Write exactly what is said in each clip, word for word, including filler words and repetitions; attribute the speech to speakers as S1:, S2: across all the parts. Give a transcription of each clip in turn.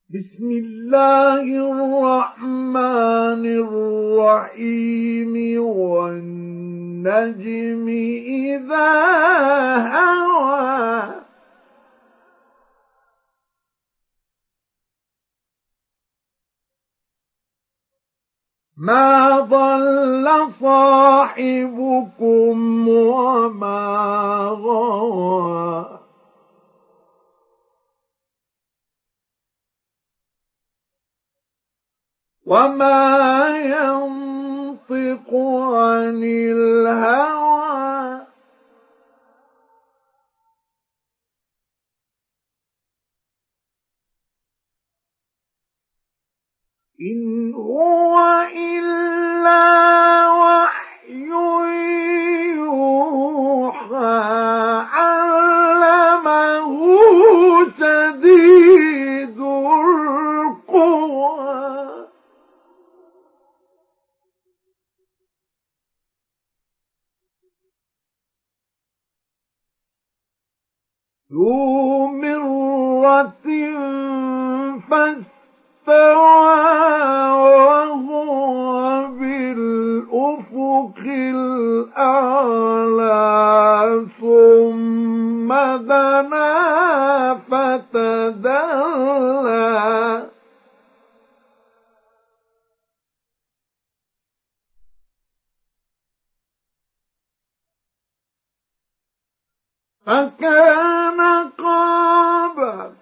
S1: بسم الله الرحمن الرحيم والنجم إذا هوى ما ضل صاحبكم وما غوى وما ينطق عن الهوى إن هو إلا وحي يوحى علمه شديد القوى ذو مرة فاستوى وهو بالأفق الأعلى ثم دنا فتدلى فكان قاب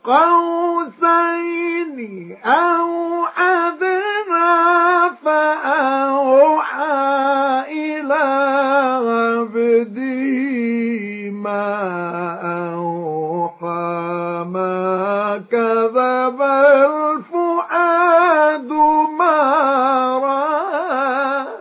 S1: قوسين أو أدنى فأوحى إلى عبده ما أوحى ما كذب الفؤاد ما رأى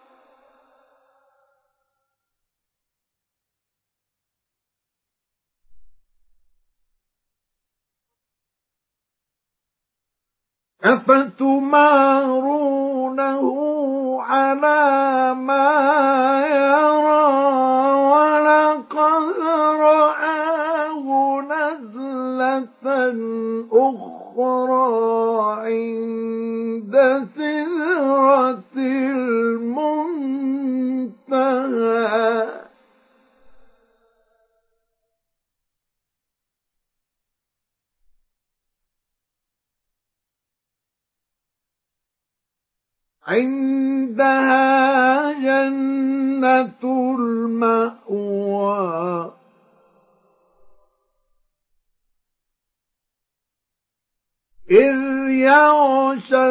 S1: أفتمارونه على ما يرى ولقد رآه نزلة أخرى عند سدرة المنتهى عندها جنة المأوى إذ يغشى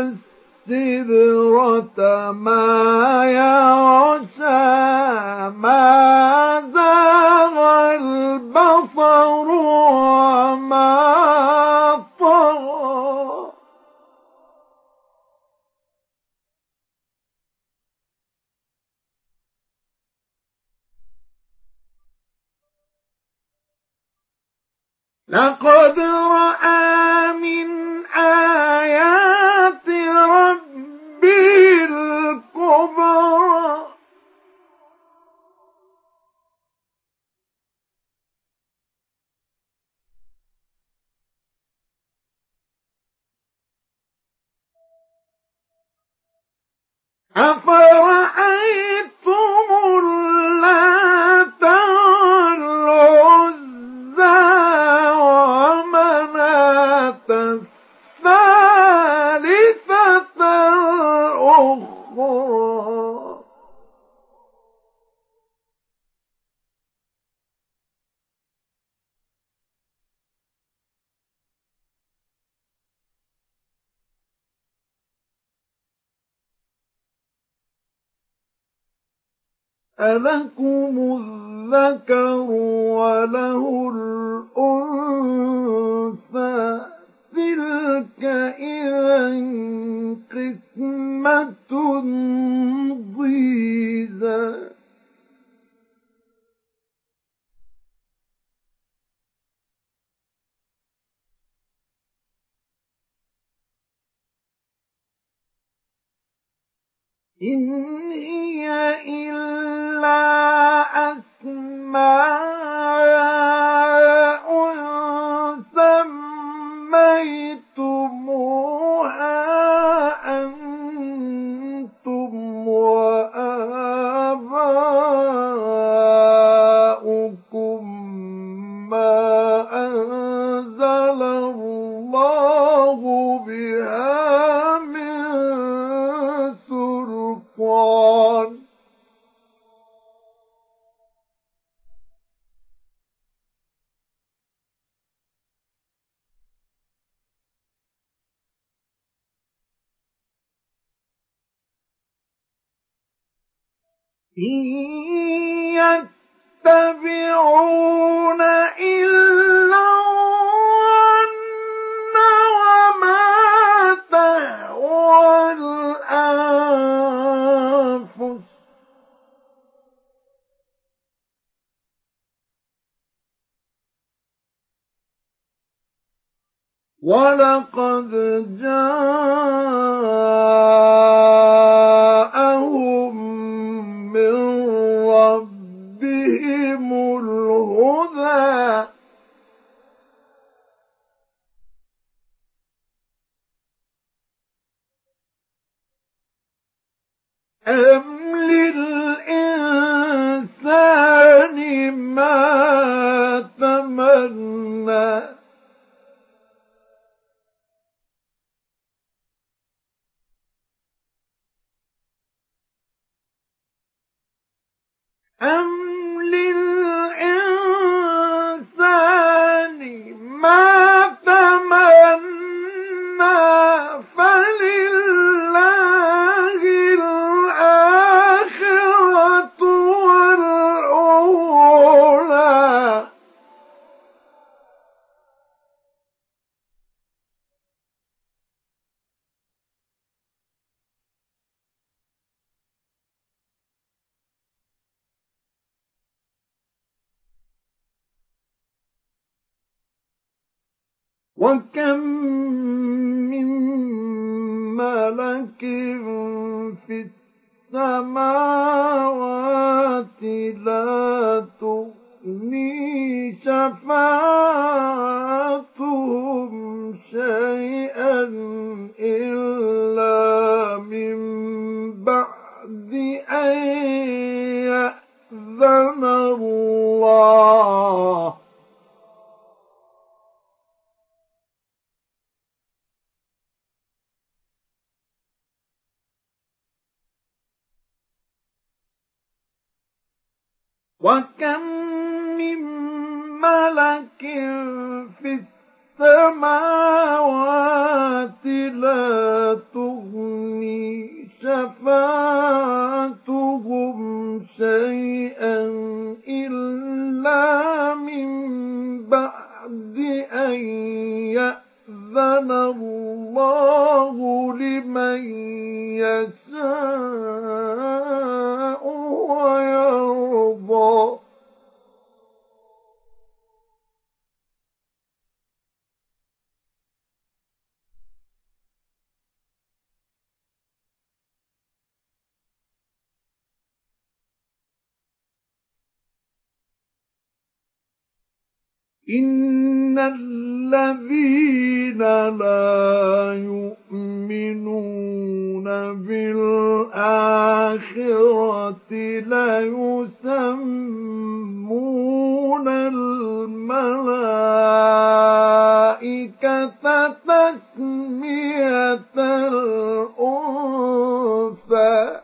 S1: السدرة ما يغشى ما زاغ البصر وما طغى لقد رأى من آيات ربه الكبرى أفرأيتم اللات والعزى ومناة الثالثة الأخرى ألكم الذكر وله الأنثى تلك إذا قسمة ضيزى إن هي إلا أسماء سميتموها ما أنزل الله بها من سلطان إن يتبعون إلا الظن وما تهوى الأنفس ولقد جاءهم من ربهم الهدى أم للإنسان ما تمنى أم للإنسان ما تمنى فلله الآخرة والأولى وكم من ملك في السماوات لا تغني شفاعتهم شيئا إلا من بعد أن يأذن الله وكم من ملك في السماوات لا تغني شفاعتهم شيئا إلا من بعد أن يأذن الله لمن يشاء ويرضى إن الذين لا يؤمنون بالآخرة ليسمون الملائكة تسمية الأنثى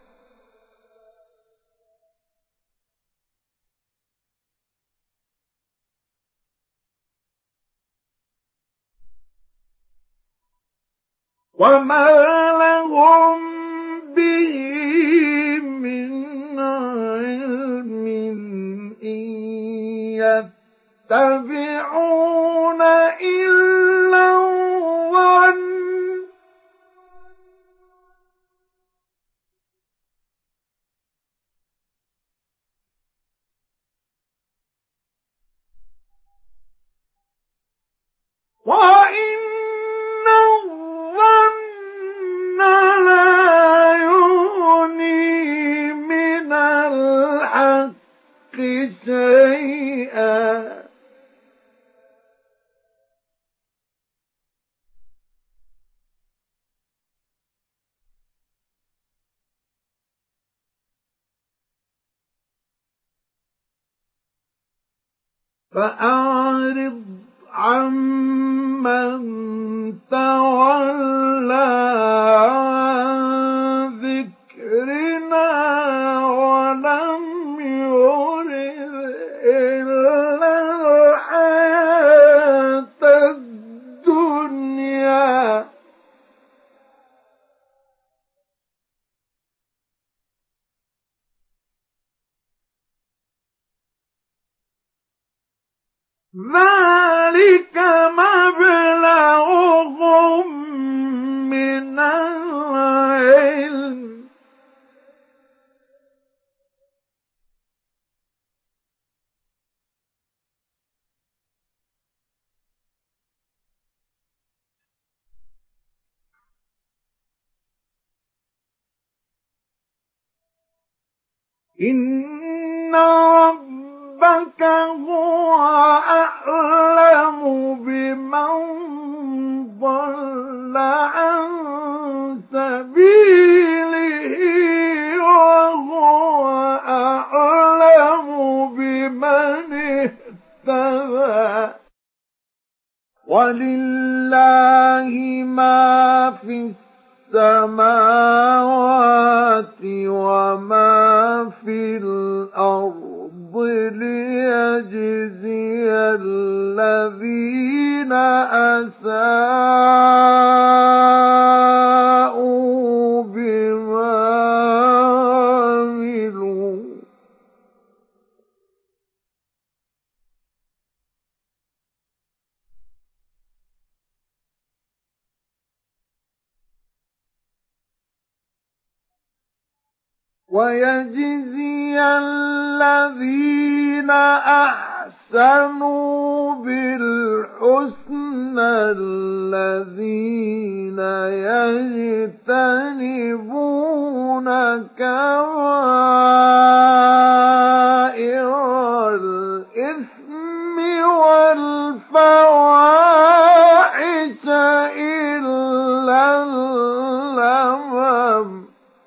S1: وما لهم به من علم إن يتبعون إلا الظن وإن الظن لا يغني من الحق شيئا فأعرض عمن تولى عن ذكرنا ولم يرد إلا الحياة الدنيا ذلك مبلغهم من العلم إن ربك هو أعلم بمن ضل عن سبيله وهو أعلم بمن اهتدى ولله ما في السماوات وما في الأرض ليجزي الذين أساءوا بما عملوا ويجزي الذين أحسنوا بالحسنى الذين يجتنبون كبائر الإثم والفواحش إلا اللمم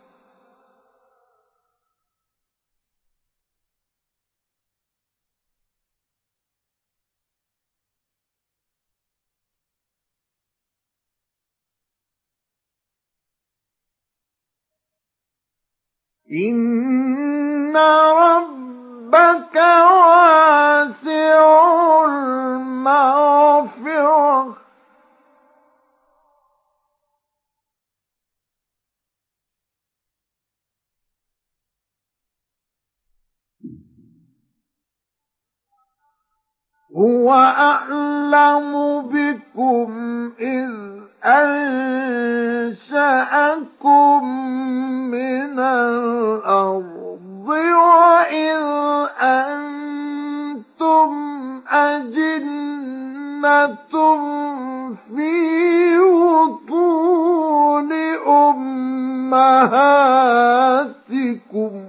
S1: إن ربك واسع المغفرة هو أعلم بكم إذ أنشأكم من الأرض وإذ أنتم أجنة في بطون أمهاتكم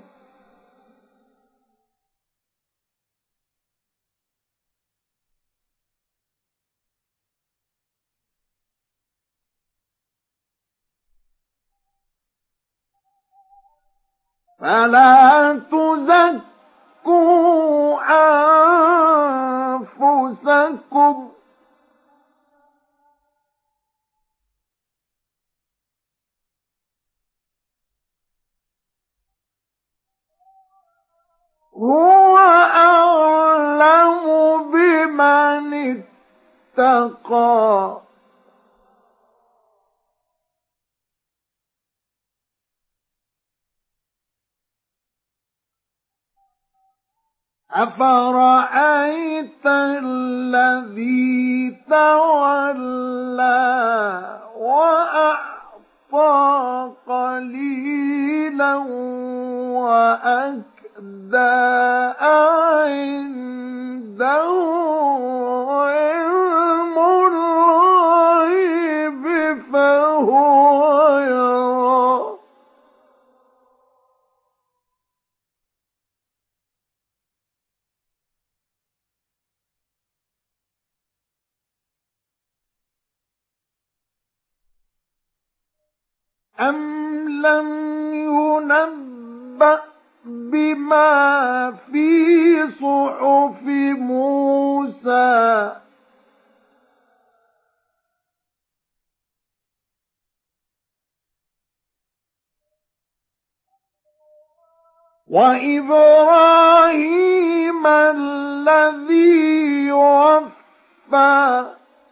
S1: فلا تزكوا أنفسكم هو أعلم بمن اتقى أفرأيت الذي تولى وأعطى قليلا وأكدى عنده علم الغيب فهو يرى أم لم ينبأ بما في صحف موسى وإبراهيم الذي وفى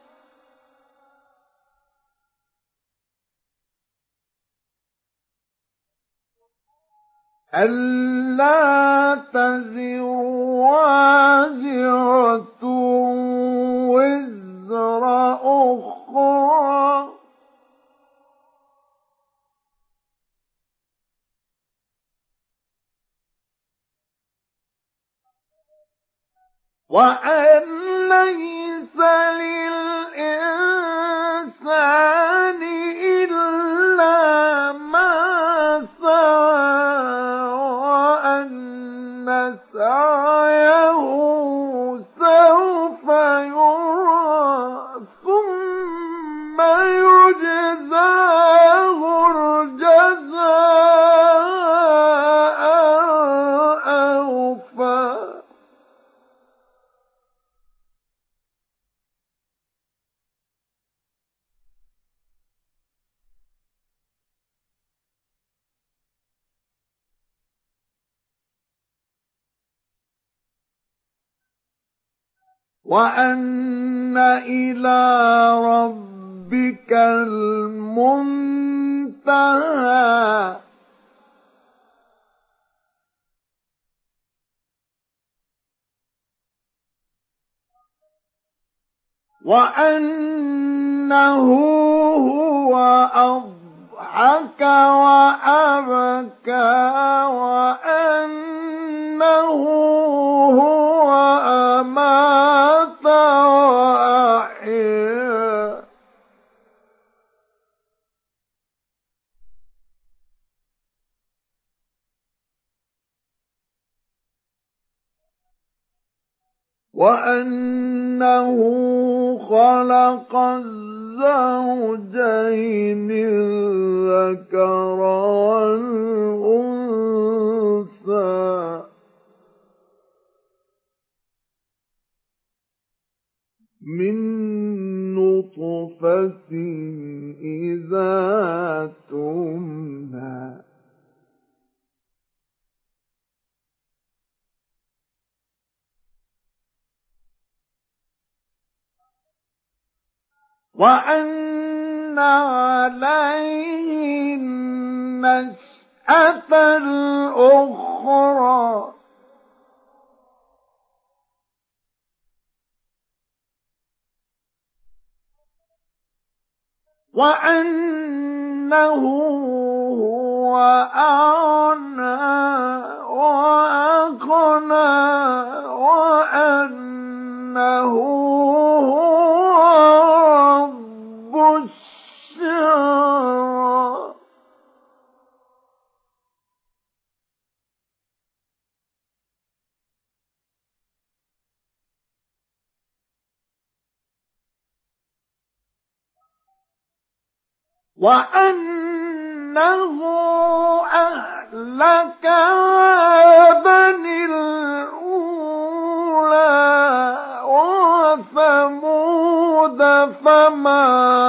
S1: ألا تزر وازرة وزر أخرى وأن ليس للإنسان إلا ما سعى وأن سعيه سوف يرى ثم يجزاه الجزاء الأوفى وأن إلى ربك المنتهى وأنه هو أضحك وأبكى وأنه هو أمات وأحيا وأنه خلق الزوجين الذكر والأنثى من نطفة إذا تمنى وأن عليه النشأة الأخرى وأنه هو أغنى وأقنى وأنه هو رب الشعرى وأنه أهلك عادا الأولى وثمود فما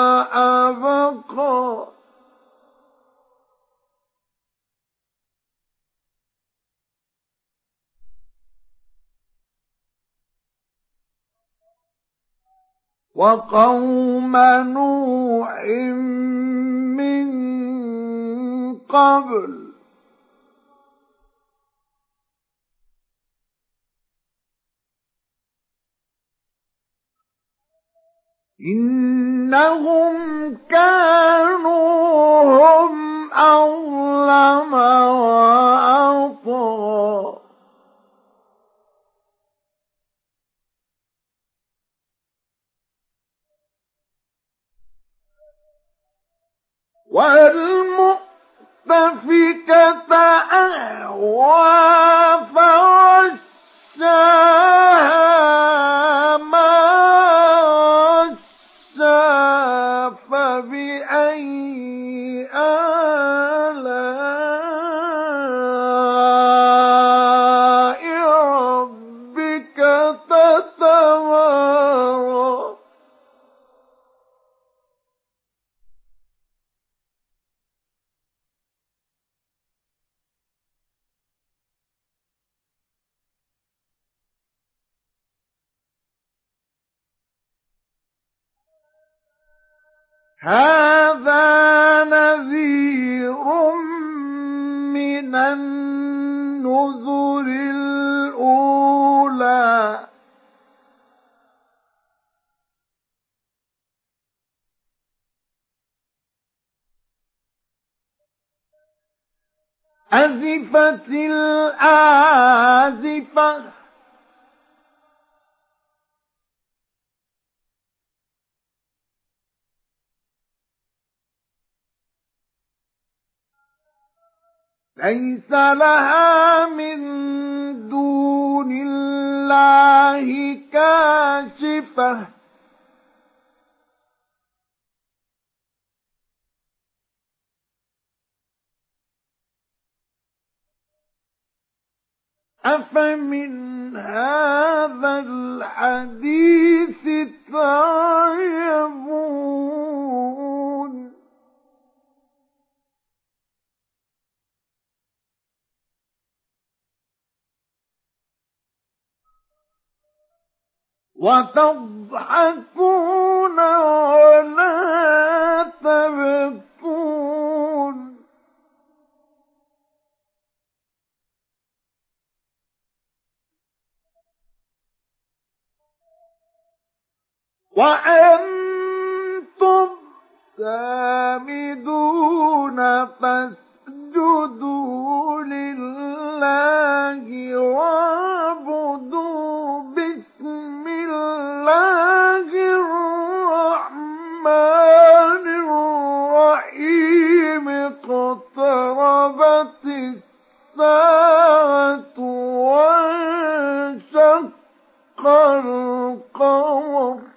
S1: أبقى وقوم نوح من قبل إنهم كانوا هم أظلم وأطغى والمؤتفكة أهوى فغشاها ما غشا فبأي آلاء هذا نذير من النذر الأولى أزفت الآزفة ليس لها من دون الله كاشفة أفمن هذا الحديث تعجبون وتضحكون ولا تبكون وأنتم سامدون فاسجدوا لله واعبدوا بسم الله الرحمن الرحيم اقتربت الساعة وانشق القمر